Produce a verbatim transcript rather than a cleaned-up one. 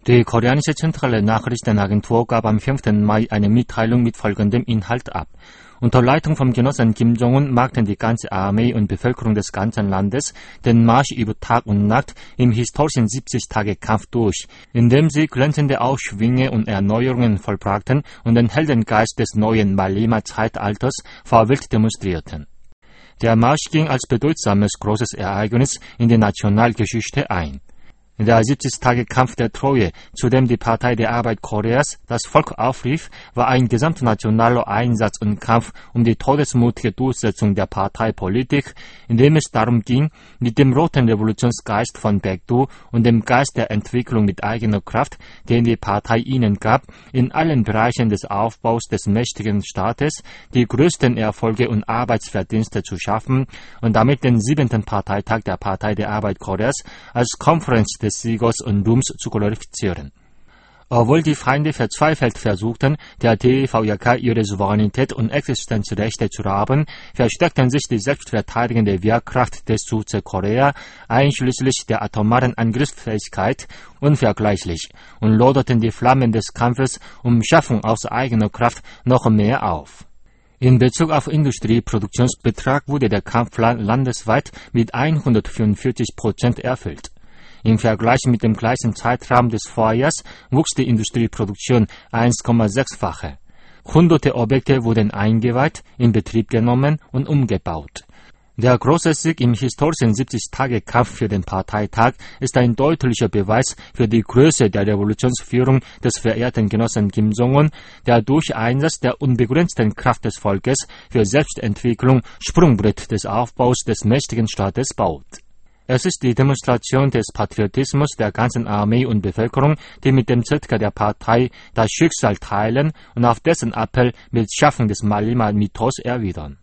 Die koreanische zentrale Nachrichtenagentur gab am fünften Mai eine Mitteilung mit folgendem Inhalt ab. Unter Leitung vom Genossen Kim Jong-un machten die ganze Armee und Bevölkerung des ganzen Landes den Marsch über Tag und Nacht im historischen siebzig-Tage-Kampf durch, indem sie glänzende Aufschwünge und Erneuerungen vollbrachten und den Heldengeist des neuen Malema-Zeitalters vor Welt demonstrierten. Der Marsch ging als bedeutsames großes Ereignis in die Nationalgeschichte ein. Der siebzig-Tage-Kampf der Treue, zu dem die Partei der Arbeit Koreas das Volk aufrief, war ein gesamtnationaler Einsatz und Kampf um die todesmutige Durchsetzung der Parteipolitik, in dem es darum ging, mit dem roten Revolutionsgeist von Baekdu und dem Geist der Entwicklung mit eigener Kraft, den die Partei ihnen gab, in allen Bereichen des Aufbaus des mächtigen Staates die größten Erfolge und Arbeitsverdienste zu schaffen und damit den siebenten Parteitag der Partei der Arbeit Koreas als Konferenz des Siegers und Ruhms zu glorifizieren. Obwohl die Feinde verzweifelt versuchten, der D V R K ihre Souveränität und Existenzrechte zu rauben, verstärkten sich die selbstverteidigende Wehrkraft des Südkorea, einschließlich der atomaren Angriffsfähigkeit, unvergleichlich und loderten die Flammen des Kampfes um Schaffung aus eigener Kraft noch mehr auf. In Bezug auf Industrieproduktionsbetrag wurde der Kampfplan landesweit mit hundertvierundvierzig Prozent erfüllt. Im Vergleich mit dem gleichen Zeitraum des Vorjahres wuchs die Industrieproduktion eins Komma sechs-fache. Hunderte Objekte wurden eingeweiht, in Betrieb genommen und umgebaut. Der große Sieg im historischen siebzig-Tage-Kampf für den Parteitag ist ein deutlicher Beweis für die Größe der Revolutionsführung des verehrten Genossen Kim Jong-un, der durch Einsatz der unbegrenzten Kraft des Volkes für Selbstentwicklung Sprungbrett des Aufbaus des mächtigen Staates baut. Es ist die Demonstration des Patriotismus der ganzen Armee und Bevölkerung, die mit dem Zirkel der Partei das Schicksal teilen und auf dessen Appell mit Schaffung des Malema-Mythos erwidern.